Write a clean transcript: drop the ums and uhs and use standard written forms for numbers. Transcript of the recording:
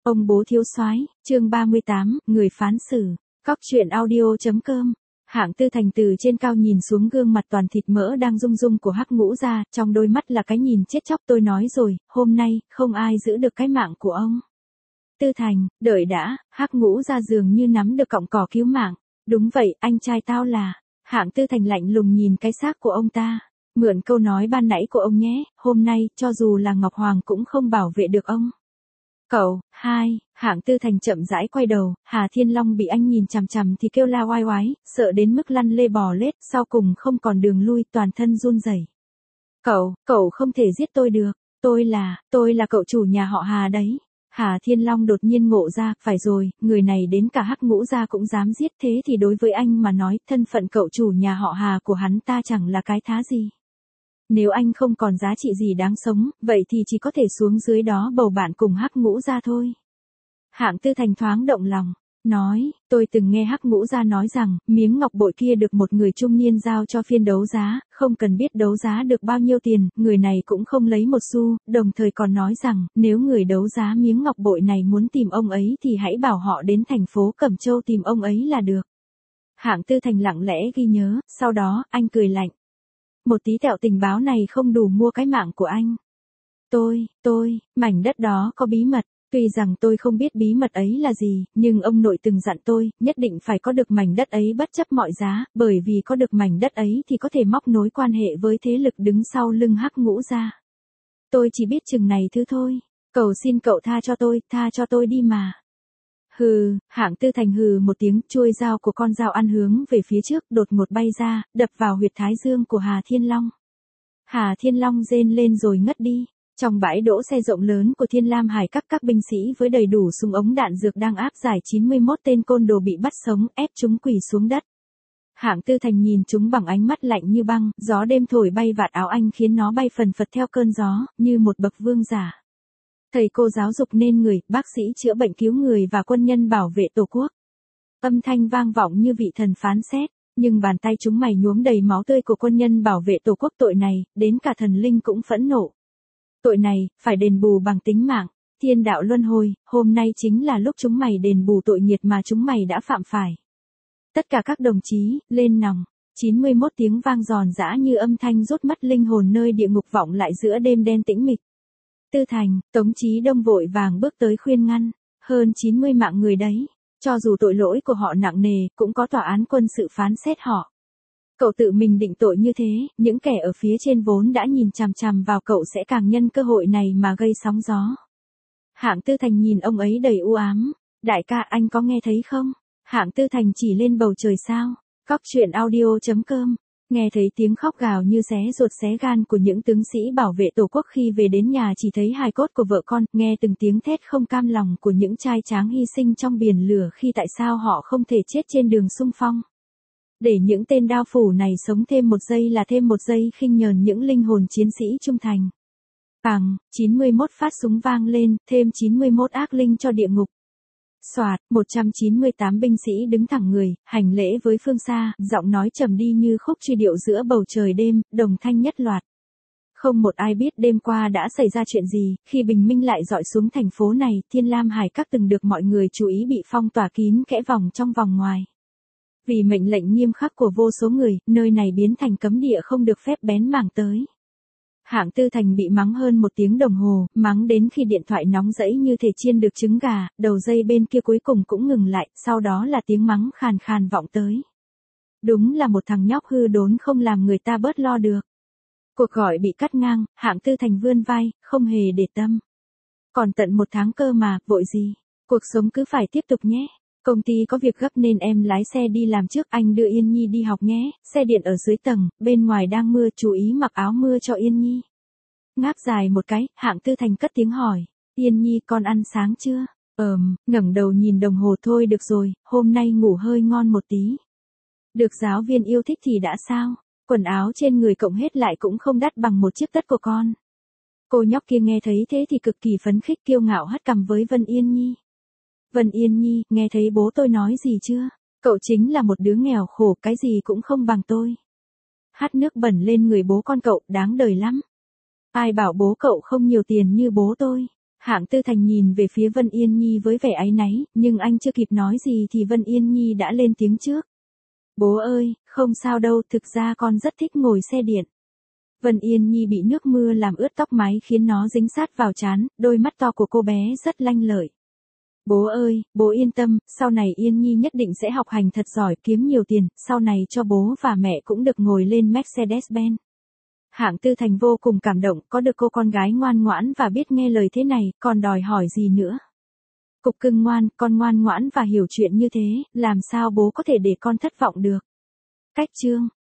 Ông bố thiếu soái, chương 38, người phán xử. Cóc truyện audio.com. Hạng Tư Thành từ trên cao nhìn xuống gương mặt toàn thịt mỡ đang rung rung của Hắc Ngũ Gia, trong đôi mắt là cái nhìn chết chóc. Tôi nói rồi, hôm nay, không ai giữ được cái mạng của ông. Tư Thành, đợi đã, Hắc Ngũ Gia dường như nắm được cọng cỏ cứu mạng. Đúng vậy, anh trai tao là. Hạng Tư Thành lạnh lùng nhìn cái xác của ông ta. Mượn câu nói ban nãy của ông nhé, hôm nay, cho dù là Ngọc Hoàng cũng không bảo vệ được ông. Cậu, Hạng Tư Thành chậm rãi quay đầu, Hà Thiên Long bị anh nhìn chằm chằm thì kêu la oai oái, sợ đến mức lăn lê bò lết, sau cùng không còn đường lui, toàn thân run rẩy. Cậu không thể giết tôi được, tôi là cậu chủ nhà họ Hà đấy. Hà Thiên Long đột nhiên ngộ ra, phải rồi, người này đến cả Hắc Ngũ Gia cũng dám giết, thế thì đối với anh mà nói, thân phận cậu chủ nhà họ Hà của hắn ta chẳng là cái thá gì. Nếu anh không còn giá trị gì đáng sống, vậy thì chỉ có thể xuống dưới đó bầu bạn cùng Hắc Ngũ Gia thôi. Hạng Tư Thành thoáng động lòng, nói, tôi từng nghe Hắc Ngũ Gia nói rằng, miếng ngọc bội kia được một người trung niên giao cho phiên đấu giá, không cần biết đấu giá được bao nhiêu tiền, người này cũng không lấy một xu, đồng thời còn nói rằng, nếu người đấu giá miếng ngọc bội này muốn tìm ông ấy thì hãy bảo họ đến thành phố Cẩm Châu tìm ông ấy là được. Hạng Tư Thành lặng lẽ ghi nhớ, sau đó, anh cười lạnh. Một tí tẹo tình báo này không đủ mua cái mạng của anh. Mảnh đất đó có bí mật, tuy rằng tôi không biết bí mật ấy là gì, nhưng ông nội từng dặn tôi, nhất định phải có được mảnh đất ấy bất chấp mọi giá, bởi vì có được mảnh đất ấy thì có thể móc nối quan hệ với thế lực đứng sau lưng Hắc Ngũ Gia. Tôi chỉ biết chừng này thứ thôi, cầu xin cậu tha cho tôi đi mà. Hừ, Hạng Tư Thành hừ một tiếng, chuôi dao của con dao ăn hướng về phía trước, đột ngột bay ra, đập vào huyệt thái dương của Hà Thiên Long. Hà Thiên Long rên lên rồi ngất đi. Trong bãi đỗ xe rộng lớn của Thiên Lam Hải các binh sĩ với đầy đủ súng ống đạn dược đang áp giải 91 tên côn đồ bị bắt sống, ép chúng quỳ xuống đất. Hạng Tư Thành nhìn chúng bằng ánh mắt lạnh như băng, gió đêm thổi bay vạt áo anh khiến nó bay phần phật theo cơn gió, như một bậc vương giả. Thầy cô giáo dục nên người, bác sĩ chữa bệnh cứu người và quân nhân bảo vệ tổ quốc. Âm thanh vang vọng như vị thần phán xét, nhưng bàn tay chúng mày nhuốm đầy máu tươi của quân nhân bảo vệ tổ quốc, tội này, đến cả thần linh cũng phẫn nộ. Tội này, phải đền bù bằng tính mạng, thiên đạo luân hồi, hôm nay chính là lúc chúng mày đền bù tội nghiệt mà chúng mày đã phạm phải. Tất cả các đồng chí, lên nòng. 91 tiếng vang giòn giã như âm thanh rút mất linh hồn nơi địa ngục vọng lại giữa đêm đen tĩnh mịch. Tư Thành, Tống Chí Đông vội vàng bước tới khuyên ngăn, hơn 90 mạng người đấy, cho dù tội lỗi của họ nặng nề, cũng có tòa án quân sự phán xét họ. Cậu tự mình định tội như thế, những kẻ ở phía trên vốn đã nhìn chằm chằm vào cậu sẽ càng nhân cơ hội này mà gây sóng gió. Hạng Tư Thành nhìn ông ấy đầy u ám, đại ca anh có nghe thấy không? Hạng Tư Thành chỉ lên bầu trời sao, Cóc truyện audio.com. Nghe thấy tiếng khóc gào như xé ruột xé gan của những tướng sĩ bảo vệ tổ quốc khi về đến nhà chỉ thấy hài cốt của vợ con, nghe từng tiếng thét không cam lòng của những trai tráng hy sinh trong biển lửa khi tại sao họ không thể chết trên đường xung phong. Để những tên đao phủ này sống thêm một giây là thêm một giây khinh nhờn những linh hồn chiến sĩ trung thành. 91 phát súng vang lên, thêm 91 ác linh cho địa ngục. Soạt, 198 binh sĩ đứng thẳng người, hành lễ với phương xa, giọng nói trầm đi như khúc truy điệu giữa bầu trời đêm, đồng thanh nhất loạt. Không một ai biết đêm qua đã xảy ra chuyện gì, khi bình minh lại dọi xuống thành phố này, Thiên Lam Hải các từng được mọi người chú ý bị phong tỏa kín kẽ vòng trong vòng ngoài. Vì mệnh lệnh nghiêm khắc của vô số người, nơi này biến thành cấm địa không được phép bén mảng tới. Hạng Tư Thành bị mắng hơn 1 tiếng đồng hồ, mắng đến khi điện thoại nóng rẫy như thể chiên được trứng gà, đầu dây bên kia cuối cùng cũng ngừng lại, sau đó là tiếng mắng khàn khàn vọng tới. Đúng là một thằng nhóc hư đốn không làm người ta bớt lo được. Cuộc gọi bị cắt ngang, Hạng Tư Thành vươn vai, không hề để tâm. Còn tận 1 tháng cơ mà, vội gì, cuộc sống cứ phải tiếp tục nhé. Công ty có việc gấp nên em lái xe đi làm trước, anh đưa Yên Nhi đi học nhé, xe điện ở dưới tầng, bên ngoài đang mưa, chú ý mặc áo mưa cho Yên Nhi. Ngáp dài một cái, Hạng Tư Thành cất tiếng hỏi, Yên Nhi con ăn sáng chưa? Ngẩng đầu nhìn đồng hồ, thôi được rồi, hôm nay ngủ hơi ngon một tí. Được giáo viên yêu thích thì đã sao, quần áo trên người cộng hết lại cũng không đắt bằng một chiếc tất của con. Cô nhóc kia nghe thấy thế thì cực kỳ phấn khích kiêu ngạo hất cằm với Vân Yên Nhi. Vân Yên Nhi, nghe thấy bố tôi nói gì chưa? Cậu chính là một đứa nghèo khổ, cái gì cũng không bằng tôi. Hắt nước bẩn lên người bố con cậu, đáng đời lắm. Ai bảo bố cậu không nhiều tiền như bố tôi. Hạng Tư Thành nhìn về phía Vân Yên Nhi với vẻ áy náy, nhưng anh chưa kịp nói gì thì Vân Yên Nhi đã lên tiếng trước. Bố ơi, không sao đâu, thực ra con rất thích ngồi xe điện. Vân Yên Nhi bị nước mưa làm ướt tóc mái khiến nó dính sát vào trán, đôi mắt to của cô bé rất lanh lợi. Bố ơi, bố yên tâm, sau này Yên Nhi nhất định sẽ học hành thật giỏi, kiếm nhiều tiền, sau này cho bố và mẹ cũng được ngồi lên Mercedes-Benz. Hạng Tư Thành vô cùng cảm động, có được cô con gái ngoan ngoãn và biết nghe lời thế này, còn đòi hỏi gì nữa. Cục cưng ngoan, con ngoan ngoãn và hiểu chuyện như thế, làm sao bố có thể để con thất vọng được. Cách chương